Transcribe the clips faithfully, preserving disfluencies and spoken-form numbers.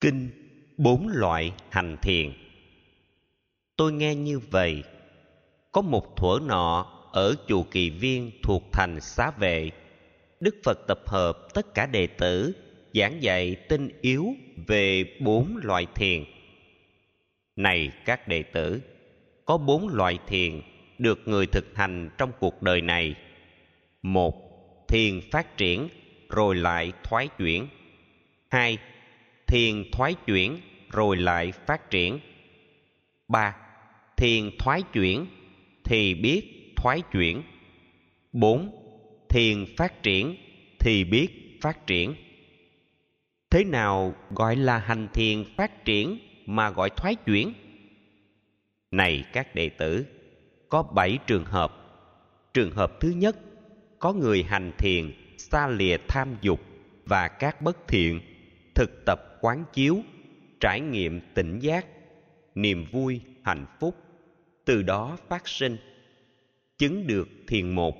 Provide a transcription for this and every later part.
Kinh bốn loại hành thiền. Tôi nghe như vậy. Có một thuở nọ ở chùa Kỳ Viên thuộc thành Xá Vệ, Đức Phật tập hợp tất cả đệ tử giảng dạy tinh yếu về bốn loại thiền. Này các đệ tử, có bốn loại thiền được người thực hành trong cuộc đời này. Một, thiền phát triển rồi lại thoái chuyển. Hai, thiền thoái chuyển rồi lại phát triển. Ba, thiền thoái chuyển thì biết thoái chuyển. Bốn, thiền phát triển thì biết phát triển. Thế nào gọi là hành thiền phát triển mà gọi thoái chuyển? Này các đệ tử, có bảy trường hợp. Trường hợp thứ nhất, có người hành thiền xa lìa tham dục và các bất thiện, thực tập quán chiếu, trải nghiệm tỉnh giác, niềm vui, hạnh phúc, từ đó phát sinh, chứng được thiền một.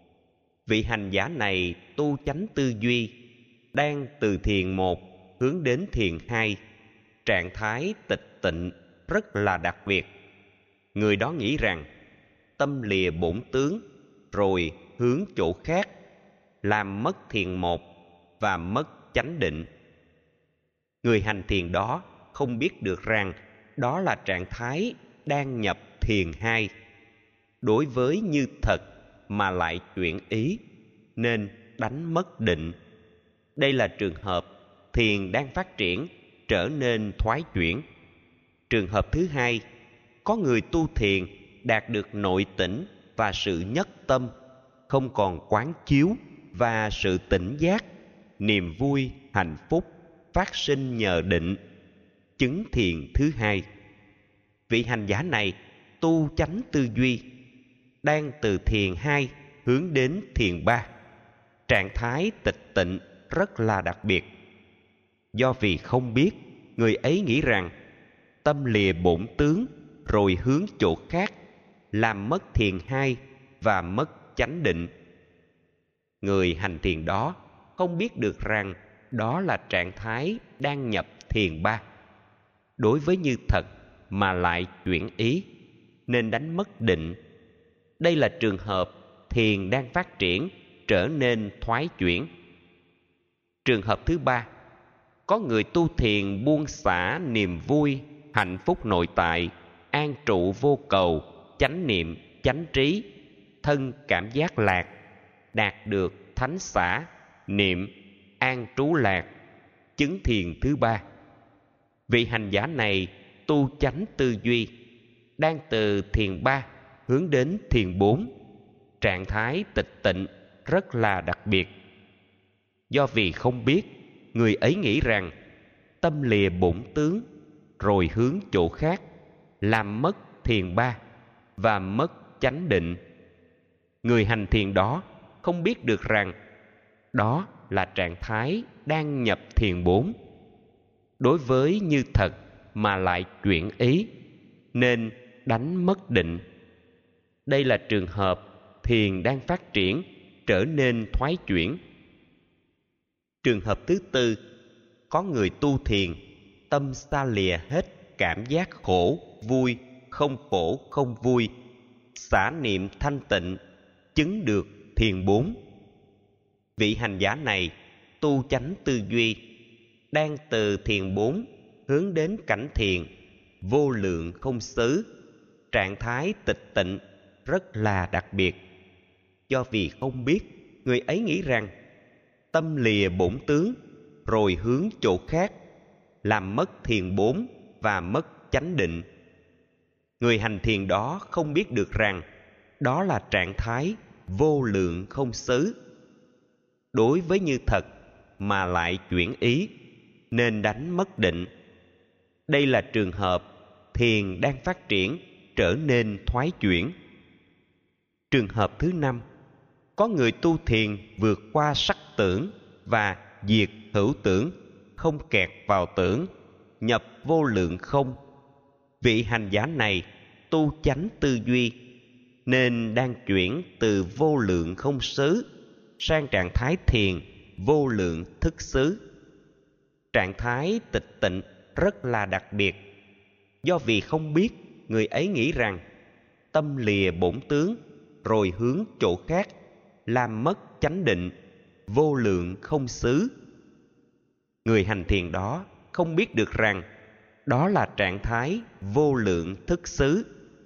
Vị hành giả này tu chánh tư duy, đang từ thiền một hướng đến thiền hai, trạng thái tịch tịnh rất là đặc biệt. Người đó nghĩ rằng tâm lìa bổn tướng rồi hướng chỗ khác, làm mất thiền một và mất chánh định. Người hành thiền đó không biết được rằng đó là trạng thái đang nhập thiền hai. Đối với như thật mà lại chuyển ý, nên đánh mất định. Đây là trường hợp thiền đang phát triển trở nên thoái chuyển. Trường hợp thứ hai, có người tu thiền đạt được nội tỉnh và sự nhất tâm, không còn quán chiếu và sự tỉnh giác, niềm vui, hạnh phúc phát sinh nhờ định, chứng thiền thứ hai. Vị hành giả này tu chánh tư duy, đang từ thiền hai hướng đến thiền ba, trạng thái tịch tịnh rất là đặc biệt. Do vì không biết, người ấy nghĩ rằng tâm lìa bổn tướng rồi hướng chỗ khác, làm mất thiền hai và mất chánh định. Người hành thiền đó không biết được rằng đó là trạng thái đang nhập thiền ba. Đối với như thật mà lại chuyển ý, nên đánh mất định. Đây là trường hợp thiền đang phát triển trở nên thoái chuyển. Trường hợp thứ ba, có người tu thiền buông xả niềm vui, hạnh phúc nội tại, an trụ vô cầu, chánh niệm, chánh trí, thân cảm giác lạc, đạt được thánh xả, niệm, an trú lạc, chứng thiền thứ ba. Vị hành giả này tu chánh tư duy, đang từ thiền ba hướng đến thiền bốn, trạng thái tịch tịnh rất là đặc biệt. Do vì không biết, người ấy nghĩ rằng tâm lìa bổn tướng rồi hướng chỗ khác, làm mất thiền ba và mất chánh định. Người hành thiền đó không biết được rằng đó là trạng thái đang nhập thiền bốn. Đối với như thật mà lại chuyển ý, nên đánh mất định. Đây là trường hợp thiền đang phát triển trở nên thoái chuyển. Trường hợp thứ tư, có người tu thiền tâm xa lìa hết cảm giác khổ, vui, không khổ, không vui, xả niệm thanh tịnh, chứng được thiền bốn. Vị hành giả này tu chánh tư duy, đang từ thiền bốn hướng đến cảnh thiền vô lượng không xứ, trạng thái tịch tịnh rất là đặc biệt. Do vì không biết, người ấy nghĩ rằng tâm lìa bổn tướng rồi hướng chỗ khác, làm mất thiền bốn và mất chánh định. Người hành thiền đó không biết được rằng đó là trạng thái vô lượng không xứ. Đối với như thật mà lại chuyển ý, nên đánh mất định. Đây là trường hợp thiền đang phát triển trở nên thoái chuyển. Trường hợp thứ năm, có người tu thiền vượt qua sắc tưởng và diệt hữu tưởng, không kẹt vào tưởng, nhập vô lượng không. Vị hành giả này tu chánh tư duy, nên đang chuyển từ vô lượng không xứ sang trạng thái thiền vô lượng thức xứ. Trạng thái tịch tịnh rất là đặc biệt. Do vì không biết, người ấy nghĩ rằng tâm lìa bổn tướng rồi hướng chỗ khác, làm mất chánh định, vô lượng không xứ. Người hành thiền đó không biết được rằng đó là trạng thái vô lượng thức xứ,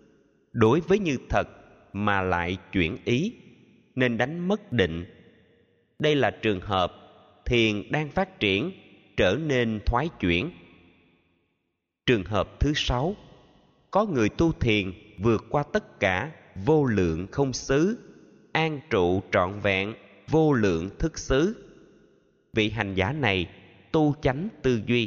đối với như thật mà lại chuyển ý, nên đánh mất định. Đây là trường hợp thiền đang phát triển trở nên thoái chuyển. Trường hợp thứ sáu, có người tu thiền vượt qua tất cả vô lượng không xứ, an trụ trọn vẹn vô lượng thức xứ. Vị hành giả này tu chánh tư duy,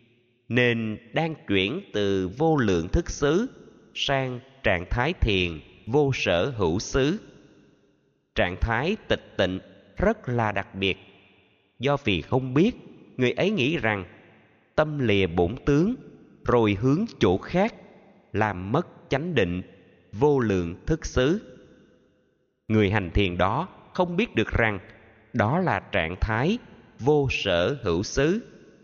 nên đang chuyển từ vô lượng thức xứ sang trạng thái thiền vô sở hữu xứ. Trạng thái tịch tịnh rất là đặc biệt. Do vì không biết, người ấy nghĩ rằng tâm lìa bổn tướng rồi hướng chỗ khác, làm mất chánh định, vô lượng thức xứ. Người hành thiền đó không biết được rằng đó là trạng thái vô sở hữu xứ,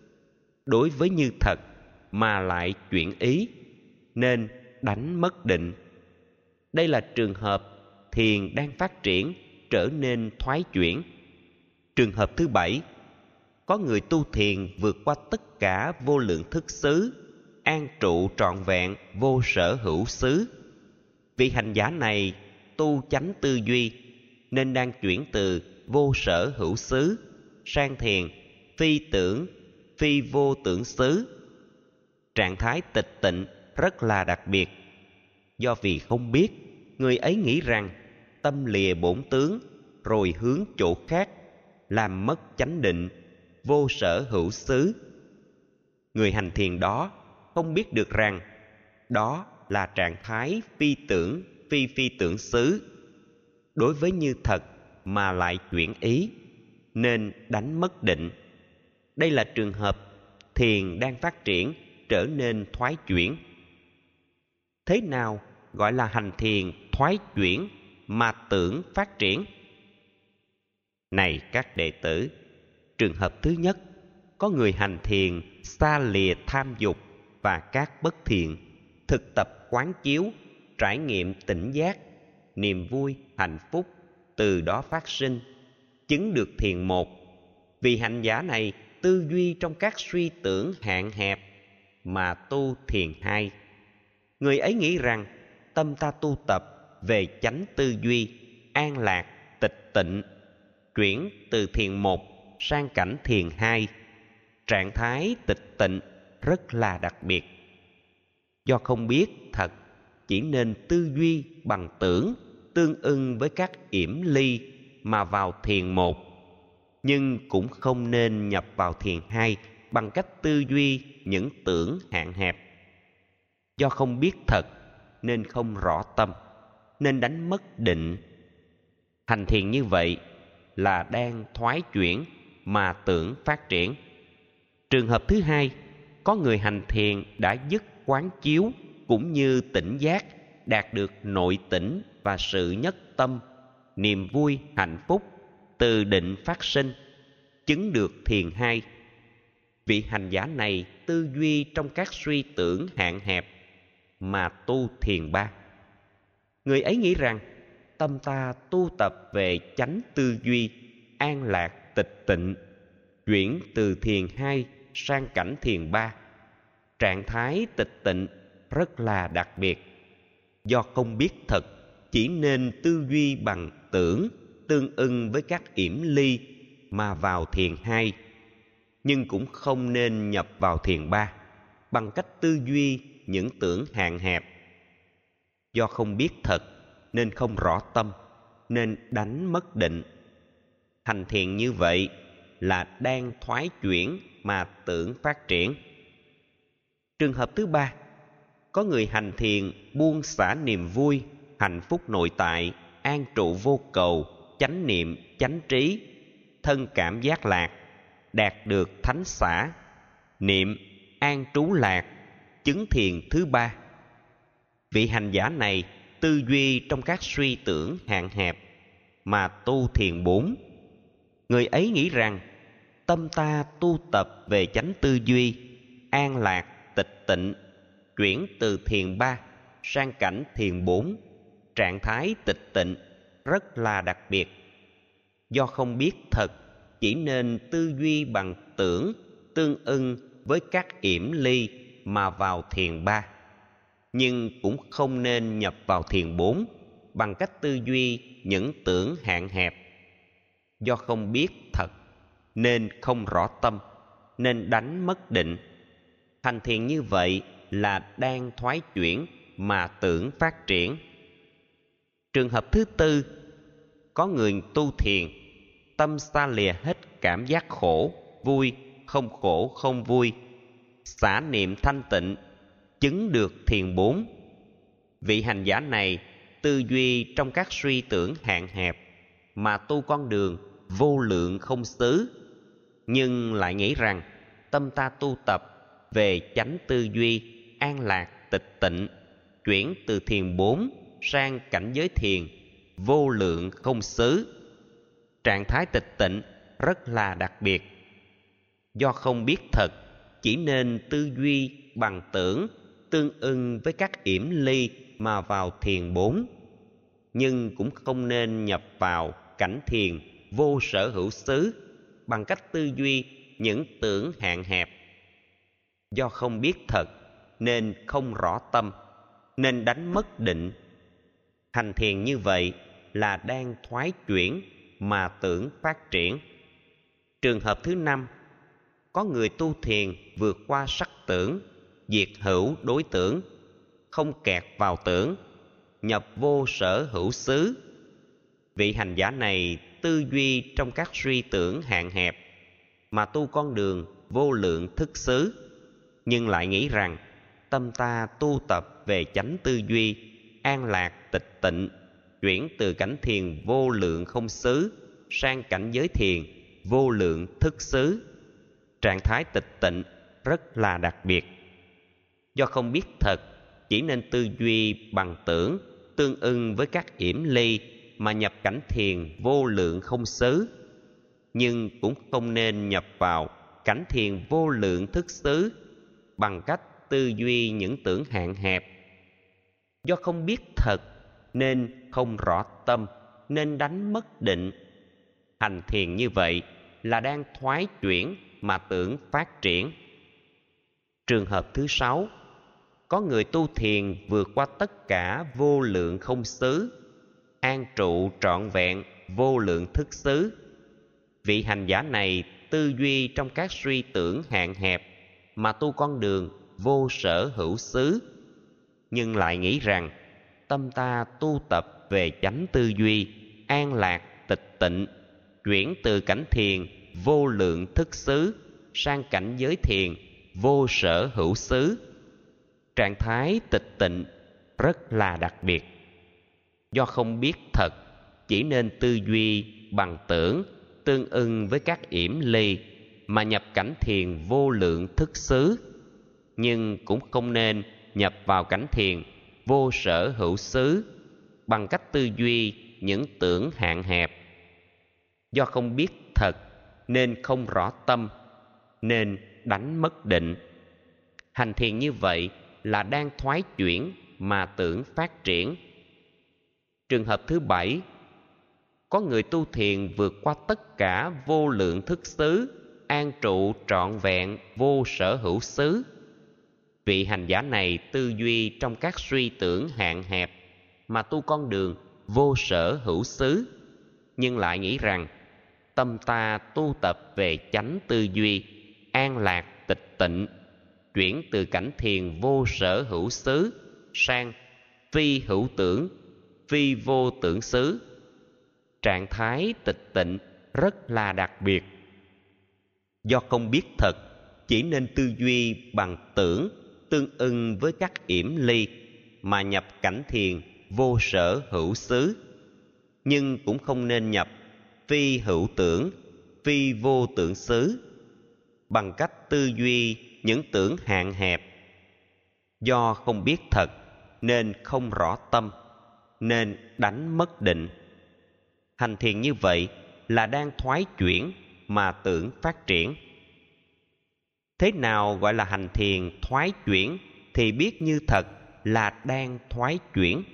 đối với như thật mà lại chuyển ý, nên đánh mất định. Đây là trường hợp thiền đang phát triển trở nên thoái chuyển. Trường hợp thứ bảy, có người tu thiền vượt qua tất cả vô lượng thức xứ, an trụ trọn vẹn vô sở hữu xứ. Vị hành giả này tu chánh tư duy, nên đang chuyển từ vô sở hữu xứ sang thiền phi tưởng, phi vô tưởng xứ. Trạng thái tịch tịnh rất là đặc biệt. Do vì không biết, người ấy nghĩ rằng tâm lìa bổn tướng rồi hướng chỗ khác, làm mất chánh định, vô sở hữu xứ. Người hành thiền đó không biết được rằng đó là trạng thái phi tưởng, phi phi tưởng xứ, đối với như thật mà lại chuyển ý, nên đánh mất định. Đây là trường hợp thiền đang phát triển trở nên thoái chuyển. Thế nào gọi là hành thiền thoái chuyển mà tưởng phát triển? Này các đệ tử, trường hợp thứ nhất, có người hành thiền xa lìa tham dục và các bất thiện, thực tập quán chiếu, trải nghiệm tỉnh giác, niềm vui, hạnh phúc từ đó phát sinh, chứng được thiền một. Vì hành giả này tư duy trong các suy tưởng hạn hẹp mà tu thiền hai. Người ấy nghĩ rằng tâm ta tu tập về chánh tư duy, an lạc, tịch tịnh, chuyển từ thiền một sang cảnh thiền hai. Trạng thái tịch tịnh rất là đặc biệt. Do không biết thật, chỉ nên tư duy bằng tưởng tương ưng với các yểm ly mà vào thiền một, nhưng cũng không nên nhập vào thiền hai bằng cách tư duy những tưởng hạn hẹp. Do không biết thật nên không rõ tâm, nên đánh mất định. Hành thiền như vậy là đang thoái chuyển mà tưởng phát triển. Trường hợp thứ hai, có người hành thiền đã dứt quán chiếu cũng như tỉnh giác, đạt được nội tỉnh và sự nhất tâm, niềm vui, hạnh phúc từ định phát sinh, chứng được thiền hai. Vị hành giả này tư duy trong các suy tưởng hạn hẹp mà tu thiền ba. Người ấy nghĩ rằng tâm ta tu tập về chánh tư duy, an lạc, tịch tịnh, chuyển từ thiền hai sang cảnh thiền ba. Trạng thái tịch tịnh rất là đặc biệt. Do không biết thật, chỉ nên tư duy bằng tưởng tương ưng với các yểm ly mà vào thiền hai, nhưng cũng không nên nhập vào thiền ba bằng cách tư duy những tưởng hạn hẹp. Do không biết thật nên không rõ tâm, nên đánh mất định. Hành thiền như vậy là đang thoái chuyển mà tưởng phát triển. Trường hợp thứ ba, có người hành thiền buông xả niềm vui, hạnh phúc nội tại, an trụ vô cầu, chánh niệm, chánh trí, thân cảm giác lạc, đạt được thánh xả, niệm, an trú lạc, chứng thiền thứ ba. Vị hành giả này tư duy trong các suy tưởng hạn hẹp mà tu thiền bốn. Người ấy nghĩ rằng tâm ta tu tập về chánh tư duy, an lạc, tịch tịnh, chuyển từ thiền ba sang cảnh thiền bốn. Trạng thái tịch tịnh rất là đặc biệt. Do không biết thật, chỉ nên tư duy bằng tưởng, tương ưng với các yểm ly mà vào thiền ba. Nhưng cũng không nên nhập vào thiền bốn bằng cách tư duy những tưởng hạn hẹp. Do không biết thật, nên không rõ tâm, nên đánh mất định. Hành thiền như vậy là đang thoái chuyển mà tưởng phát triển. Trường hợp thứ tư, có người tu thiền, tâm xa lìa hết cảm giác khổ, vui, không khổ, không vui, xả niệm thanh tịnh, chứng được thiền bốn. Vị hành giả này tư duy trong các suy tưởng hạn hẹp mà tu con đường vô lượng không xứ, nhưng lại nghĩ rằng tâm ta tu tập về chánh tư duy, an lạc, tịch tịnh, chuyển từ thiền bốn sang cảnh giới thiền vô lượng không xứ. Trạng thái tịch tịnh rất là đặc biệt. Do không biết thật, chỉ nên tư duy bằng tưởng, tương ưng với các yểm ly mà vào thiền bốn. Nhưng cũng không nên nhập vào cảnh thiền vô sở hữu xứ bằng cách tư duy những tưởng hạn hẹp. Do không biết thật, nên không rõ tâm, nên đánh mất định. Hành thiền như vậy là đang thoái chuyển mà tưởng phát triển. Trường hợp thứ năm, có người tu thiền vượt qua sắc tưởng, diệt hữu đối tưởng, không kẹt vào tưởng, nhập vô sở hữu xứ. Vị hành giả này tư duy trong các suy tưởng hạn hẹp mà tu con đường vô lượng thức xứ, nhưng lại nghĩ rằng tâm ta tu tập về chánh tư duy, an lạc, tịch tịnh, chuyển từ cảnh thiền vô lượng không xứ sang cảnh giới thiền vô lượng thức xứ. Trạng thái tịch tịnh rất là đặc biệt. Do không biết thật, chỉ nên tư duy bằng tưởng, tương ưng với các yểm ly mà nhập cảnh thiền vô lượng không xứ. Nhưng cũng không nên nhập vào cảnh thiền vô lượng thức xứ bằng cách tư duy những tưởng hạn hẹp. Do không biết thật, nên không rõ tâm, nên đánh mất định. Hành thiền như vậy là đang thoái chuyển mà tưởng phát triển. Trường hợp thứ sáu, có người tu thiền vượt qua tất cả vô lượng không xứ, an trụ trọn vẹn vô lượng thức xứ. Vị hành giả này tư duy trong các suy tưởng hạn hẹp mà tu con đường vô sở hữu xứ, nhưng lại nghĩ rằng tâm ta tu tập về chánh tư duy, an lạc, tịch tịnh, chuyển từ cảnh thiền vô lượng thức xứ sang cảnh giới thiền vô sở hữu xứ. Trạng thái tịch tịnh rất là đặc biệt. Do không biết thật, chỉ nên tư duy bằng tưởng, tương ưng với các yểm ly mà nhập cảnh thiền vô lượng thức xứ, nhưng cũng không nên nhập vào cảnh thiền vô sở hữu xứ bằng cách tư duy những tưởng hạn hẹp. Do không biết thật, nên không rõ tâm, nên đánh mất định. Hành thiền như vậy là đang thoái chuyển mà tưởng phát triển. Trường hợp thứ bảy, có người tu thiền vượt qua tất cả vô lượng thức xứ, an trụ trọn vẹn vô sở hữu xứ. Vị hành giả này tư duy trong các suy tưởng hạn hẹp mà tu con đường vô sở hữu xứ, nhưng lại nghĩ rằng tâm ta tu tập về chánh tư duy, an lạc, tịch tịnh, chuyển từ cảnh thiền vô sở hữu xứ sang phi hữu tưởng, phi vô tưởng xứ. Trạng thái tịch tịnh rất là đặc biệt. Do không biết thật, chỉ nên tư duy bằng tưởng, tương ưng với các yểm ly mà nhập cảnh thiền vô sở hữu xứ, nhưng cũng không nên nhập phi hữu tưởng, phi vô tưởng xứ bằng cách tư duy những tưởng hạn hẹp. Do không biết thật, nên không rõ tâm, nên đánh mất định. Hành thiền như vậy là đang thoái chuyển mà tưởng phát triển. Thế nào gọi là hành thiền thoái chuyển thì biết như thật là đang thoái chuyển?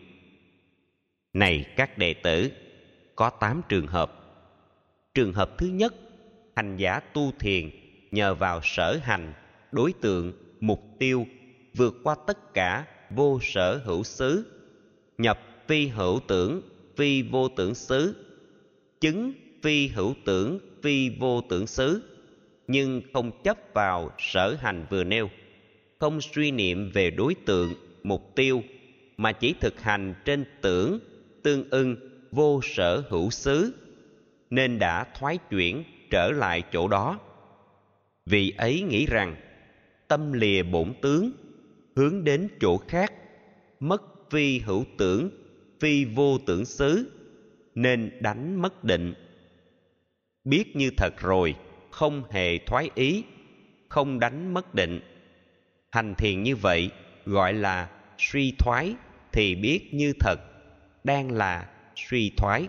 Này các đệ tử, có tám trường hợp. Trường hợp thứ nhất, hành giả tu thiền nhờ vào sở hành, đối tượng, mục tiêu, vượt qua tất cả vô sở hữu xứ, nhập phi hữu tưởng, phi vô tưởng xứ, chứng phi hữu tưởng, phi vô tưởng xứ, nhưng không chấp vào sở hành vừa nêu, không suy niệm về đối tượng, mục tiêu, mà chỉ thực hành trên tưởng, tương ưng, vô sở hữu xứ, nên đã thoái chuyển trở lại chỗ đó. Vì ấy nghĩ rằng tâm lìa bổn tướng, hướng đến chỗ khác, mất phi hữu tưởng, phi vô tưởng xứ, nên đánh mất định. Biết như thật rồi, không hề thoái ý, không đánh mất định. Hành thiền như vậy gọi là suy thoái thì biết như thật, đang là suy thoái.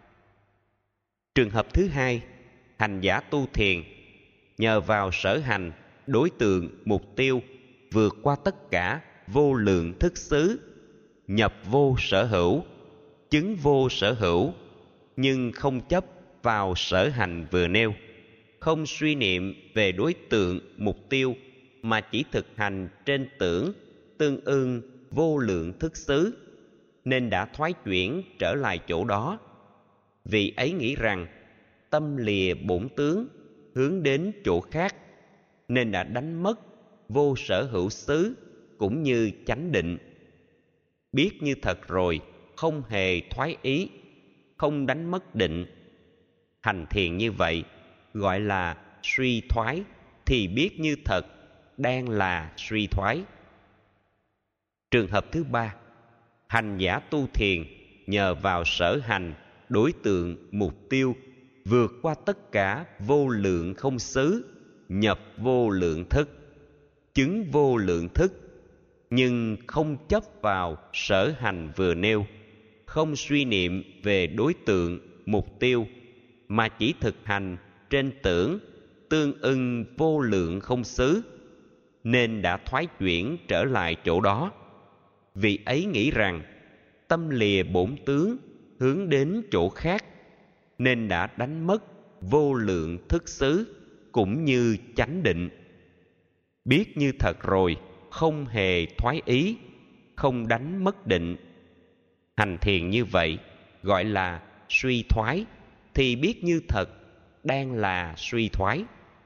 Trường hợp thứ hai, hành giả tu thiền nhờ vào sở hành, đối tượng, mục tiêu, vượt qua tất cả vô lượng thức xứ, nhập vô sở hữu, chứng vô sở hữu, nhưng không chấp vào sở hành vừa nêu, không suy niệm về đối tượng, mục tiêu, mà chỉ thực hành trên tưởng, tương ưng, vô lượng thức xứ, nên đã thoái chuyển trở lại chỗ đó. Vì ấy nghĩ rằng tâm lìa bổn tướng, hướng đến chỗ khác, nên đã đánh mất vô sở hữu xứ cũng như chánh định. Biết như thật rồi, không hề thoái ý, không đánh mất định. Hành thiền như vậy gọi là suy thoái thì biết như thật, đang là suy thoái. Trường hợp thứ ba, hành giả tu thiền nhờ vào sở hành, đối tượng, mục tiêu, vượt qua tất cả vô lượng không xứ, nhập vô lượng thức, chứng vô lượng thức, nhưng không chấp vào sở hành vừa nêu, không suy niệm về đối tượng, mục tiêu, mà chỉ thực hành trên tưởng, tương ưng vô lượng không xứ, nên đã thoái chuyển trở lại chỗ đó. Vì ấy nghĩ rằng tâm lìa bổn tướng, hướng đến chỗ khác, nên đã đánh mất vô lượng thức xứ cũng như chánh định. Biết như thật rồi, không hề thoái ý, không đánh mất định. Hành thiền như vậy gọi là suy thoái thì biết như thật, đang là suy thoái.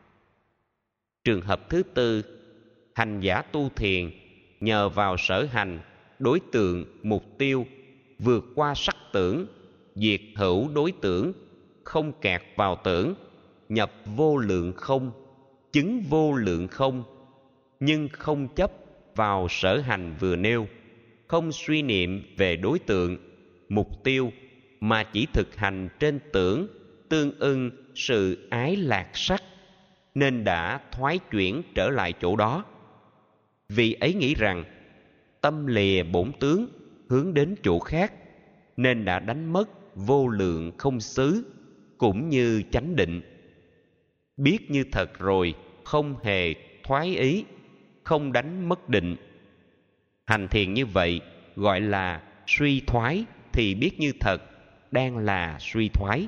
Trường hợp thứ tư, hành giả tu thiền nhờ vào sở hành, đối tượng, mục tiêu, vượt qua sắc tưởng, diệt hữu đối tưởng, không kẹt vào tưởng, nhập vô lượng không, chứng vô lượng không, nhưng không chấp vào sở hành vừa nêu, không suy niệm về đối tượng, mục tiêu, mà chỉ thực hành trên tưởng, tương ưng sự ái lạc sắc, nên đã thoái chuyển trở lại chỗ đó. Vì ấy nghĩ rằng tâm lìa bổn tướng, hướng đến chỗ khác, nên đã đánh mất vô lượng không xứ cũng như chánh định. Biết như thật rồi, không hề thoái ý, không đánh mất định. Hành thiền như vậy gọi là suy thoái thì biết như thật, đang là suy thoái.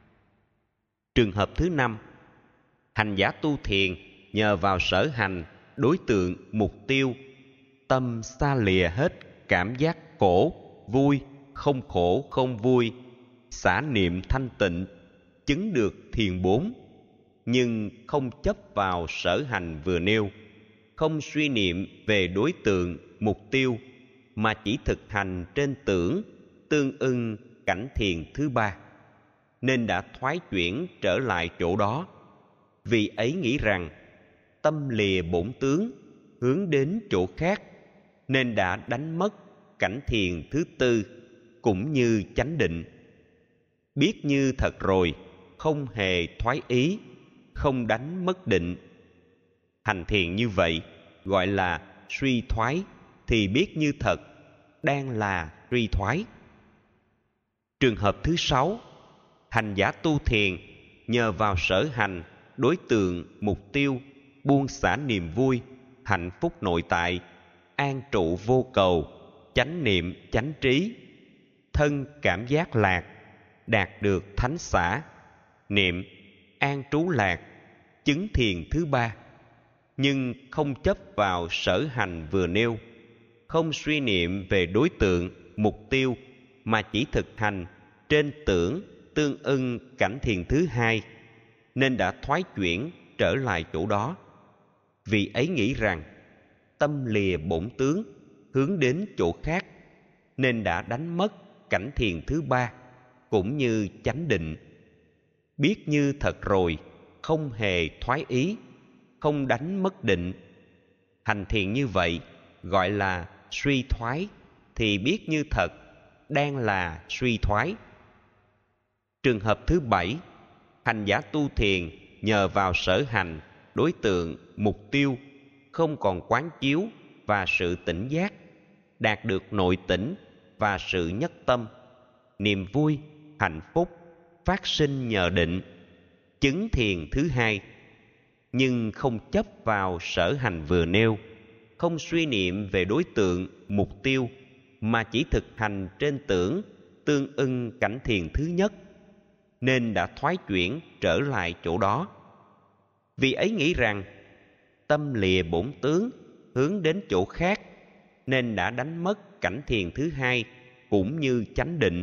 Trường hợp thứ năm, hành giả tu thiền nhờ vào sở hành, đối tượng, mục tiêu, tâm xa lìa hết cảm giác khổ, vui, không khổ, không vui, xả niệm thanh tịnh, chứng được thiền bốn, nhưng không chấp vào sở hành vừa nêu, không suy niệm về đối tượng, mục tiêu, mà chỉ thực hành trên tưởng, tương ưng cảnh thiền thứ ba, nên đã thoái chuyển trở lại chỗ đó. Vì ấy nghĩ rằng tâm lìa bổn tướng, hướng đến chỗ khác, nên đã đánh mất cảnh thiền thứ tư cũng như chánh định. Biết như thật rồi, không hề thoái ý, không đánh mất định. Hành thiền như vậy gọi là suy thoái thì biết như thật, đang là suy thoái. Trường hợp thứ sáu, hành giả tu thiền nhờ vào sở hành, đối tượng, mục tiêu, buông xả niềm vui, hạnh phúc nội tại, an trụ vô cầu, chánh niệm chánh trí, thân cảm giác lạc, đạt được thánh xả, niệm an trú lạc, chứng thiền thứ ba. Nhưng không chấp vào sở hành vừa nêu, không suy niệm về đối tượng, mục tiêu, mà chỉ thực hành trên tưởng tương ưng cảnh thiền thứ hai, nên đã thoái chuyển trở lại chỗ đó. Vì ấy nghĩ rằng tâm lìa bổn tướng, hướng đến chỗ khác, nên đã đánh mất cảnh thiền thứ ba, cũng như chánh định. Biết như thật rồi, không hề thoái ý, không đánh mất định. Hành thiền như vậy gọi là suy thoái, thì biết như thật đang là suy thoái. Trường hợp thứ bảy, hành giả tu thiền nhờ vào sở hành, đối tượng, mục tiêu, không còn quán chiếu và sự tỉnh giác, đạt được nội tỉnh và sự nhất tâm, niềm vui, hạnh phúc phát sinh nhờ định, chứng thiền thứ hai. Nhưng không chấp vào sở hành vừa nêu, không suy niệm về đối tượng, mục tiêu, mà chỉ thực hành trên tưởng tương ưng cảnh thiền thứ nhất, nên đã thoái chuyển trở lại chỗ đó. Vì ấy nghĩ rằng tâm lìa bổn tướng, hướng đến chỗ khác, nên đã đánh mất cảnh thiền thứ hai, cũng như chánh định.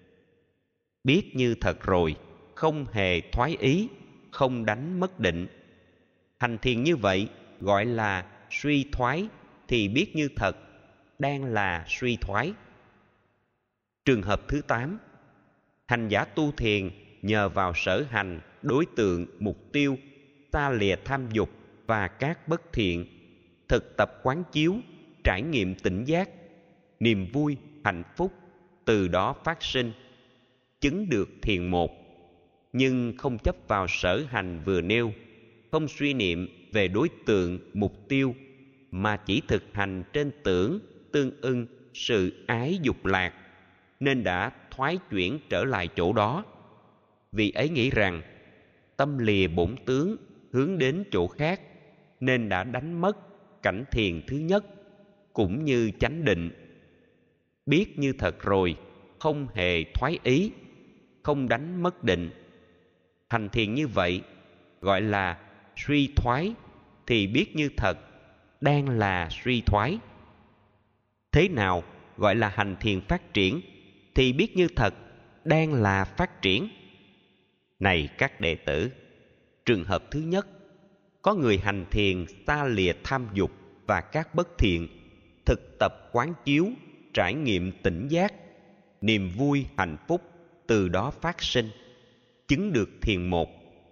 Biết như thật rồi, không hề thoái ý, không đánh mất định. Hành thiền như vậy gọi là suy thoái, thì biết như thật đang là suy thoái. Trường hợp thứ tám, hành giả tu thiền nhờ vào sở hành, đối tượng, mục tiêu, xa lìa tham dục và các bất thiện, thực tập quán chiếu, trải nghiệm tỉnh giác, niềm vui, hạnh phúc từ đó phát sinh, chứng được thiền một. Nhưng không chấp vào sở hành vừa nêu, không suy niệm về đối tượng, mục tiêu, mà chỉ thực hành trên tưởng tương ưng sự ái dục lạc, nên đã thoái chuyển trở lại chỗ đó. Vì ấy nghĩ rằng tâm lìa bổn tướng, hướng đến chỗ khác, nên đã đánh mất cảnh thiền thứ nhất, cũng như chánh định. Biết như thật rồi, không hề thoái ý, không đánh mất định. Hành thiền như vậy gọi là suy thoái, thì biết như thật đang là suy thoái. Thế nào gọi là hành thiền phát triển, thì biết như thật đang là phát triển? Này các đệ tử, trường hợp thứ nhất, có người hành thiền xa lìa tham dục và các bất thiện, thực tập quán chiếu, trải nghiệm tỉnh giác, niềm vui, hạnh phúc từ đó phát sinh, chứng được thiền một.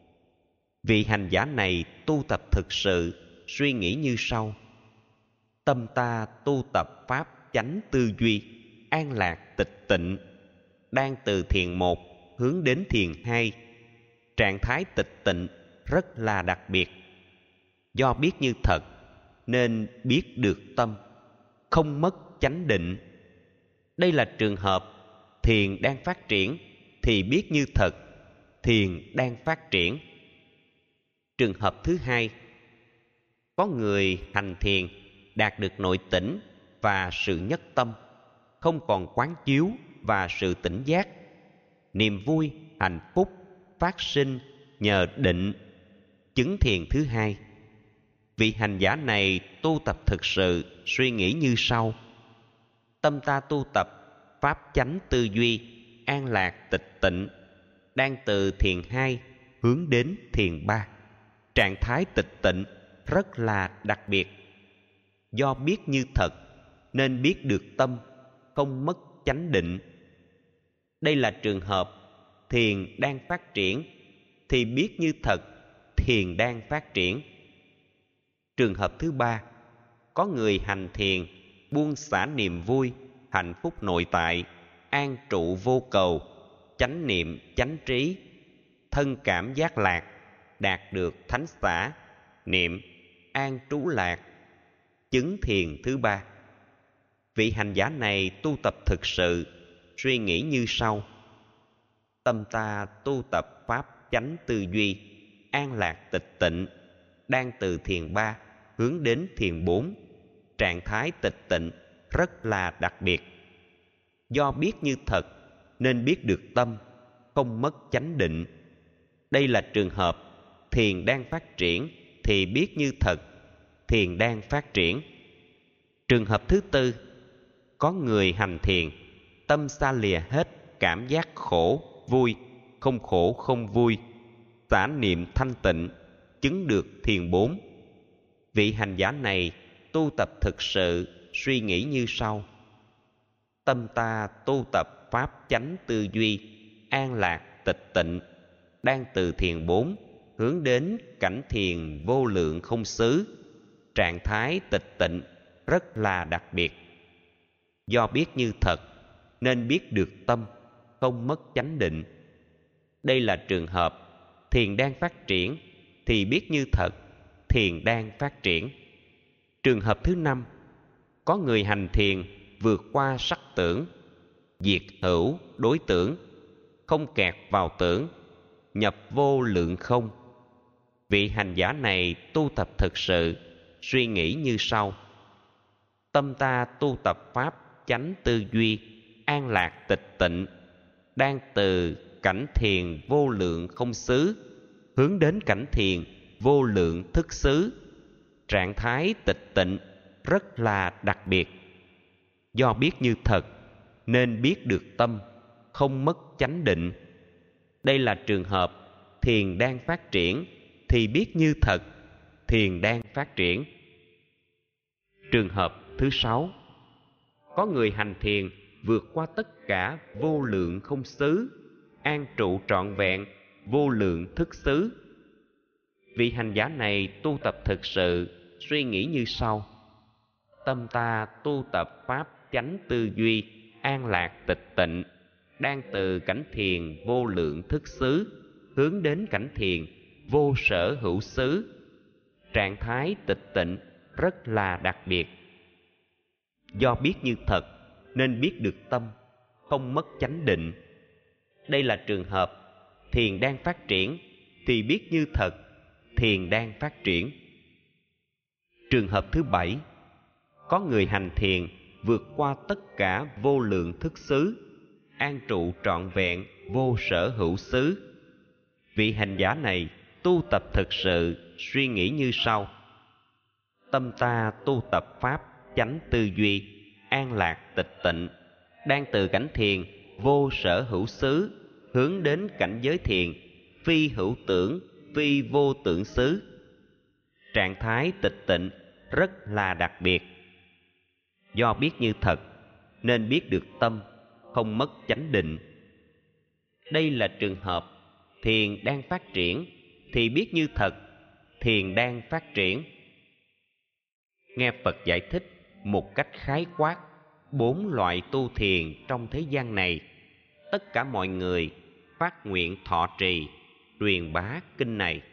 Vị hành giả này tu tập thực sự, suy nghĩ như sau: tâm ta tu tập pháp chánh tư duy, an lạc tịch tịnh, đang từ thiền một hướng đến thiền hai. Trạng thái tịch tịnh rất là đặc biệt. Do biết như thật nên biết được tâm, không mất chánh định. Đây là trường hợp thiền đang phát triển, thì biết như thật thiền đang phát triển. Trường hợp thứ hai, có người hành thiền đạt được nội tỉnh và sự nhất tâm, không còn quán chiếu và sự tỉnh giác, niềm vui, hạnh phúc phát sinh nhờ định, chứng thiền thứ hai. Vị hành giả này tu tập thực sự, suy nghĩ như sau: tâm ta tu tập pháp chánh tư duy, an lạc tịch tịnh, đang từ thiền hai hướng đến thiền ba. Trạng thái tịch tịnh rất là đặc biệt. Do biết như thật nên biết được tâm, không mất chánh định. Đây là trường hợp thiền đang phát triển, thì biết như thật thiền đang phát triển. Trường hợp thứ ba, có người hành thiền buông xả niềm vui, hạnh phúc nội tại, an trụ vô cầu, chánh niệm chánh trí, thân cảm giác lạc, đạt được thánh xả, niệm an trú lạc, chứng thiền thứ ba. Vị hành giả này tu tập thực sự, suy nghĩ như sau: tâm ta tu tập pháp chánh tư duy, an lạc tịch tịnh, đang từ thiền ba hướng đến thiền bốn. Trạng thái tịch tịnh rất là đặc biệt. Do biết như thật nên biết được tâm, không mất chánh định. Đây là trường hợp thiền đang phát triển thì biết như thật, thiền đang phát triển. Trường hợp thứ tư, có người hành thiền, tâm xa lìa hết cảm giác khổ, vui, không khổ, không vui, xả niệm thanh tịnh, chứng được thiền bốn. Vị hành giả này tu tập thực sự suy nghĩ như sau: tâm ta tu tập pháp chánh tư duy, an lạc tịch tịnh, đang từ thiền bốn hướng đến cảnh thiền vô lượng không xứ. Trạng thái tịch tịnh rất là đặc biệt. Do biết như thật nên biết được tâm, không mất chánh định. Đây là trường hợp thiền đang phát triển thì biết như thật, thiền đang phát triển. Trường hợp thứ năm, có người hành thiền vượt qua sắc tưởng, diệt hữu đối tưởng, không kẹt vào tưởng, nhập vô lượng không. Vị hành giả này tu tập thực sự suy nghĩ như sau: tâm ta tu tập pháp chánh tư duy, an lạc tịch tịnh, đang từ cảnh thiền vô lượng không xứ hướng đến cảnh thiền vô lượng thức xứ. Trạng thái tịch tịnh rất là đặc biệt. Do biết như thật nên biết được tâm, không mất chánh định. Đây là trường hợp thiền đang phát triển thì biết như thật, thiền đang phát triển. Trường hợp thứ sáu, có người hành thiền vượt qua tất cả vô lượng không xứ, an trụ trọn vẹn vô lượng thức xứ. Vị hành giả này tu tập thực sự suy nghĩ như sau: tâm ta tu tập pháp chánh tư duy, an lạc tịch tịnh, đang từ cảnh thiền vô lượng thức xứ hướng đến cảnh thiền vô sở hữu xứ. Trạng thái tịch tịnh rất là đặc biệt. Do biết như thật nên biết được tâm, không mất chánh định. Đây là trường hợp thiền đang phát triển thì biết như thật, thiền đang phát triển. Trường hợp thứ bảy, có người hành thiền vượt qua tất cả vô lượng thức xứ, an trụ trọn vẹn vô sở hữu xứ. Vị hành giả này tu tập thực sự suy nghĩ như sau: tâm ta tu tập pháp chánh tư duy, an lạc tịch tịnh, đang từ cảnh thiền vô sở hữu xứ hướng đến cảnh giới thiền phi hữu tưởng, phi vô tưởng xứ. Trạng thái tịch tịnh rất là đặc biệt. Do biết như thật nên biết được tâm, không mất chánh định. Đây là trường hợp thiền đang phát triển thì biết như thật, thiền đang phát triển. Nghe Phật giải thích một cách khái quát bốn loại tu thiền trong thế gian này, tất cả mọi người phát nguyện thọ trì, truyền bá kinh này.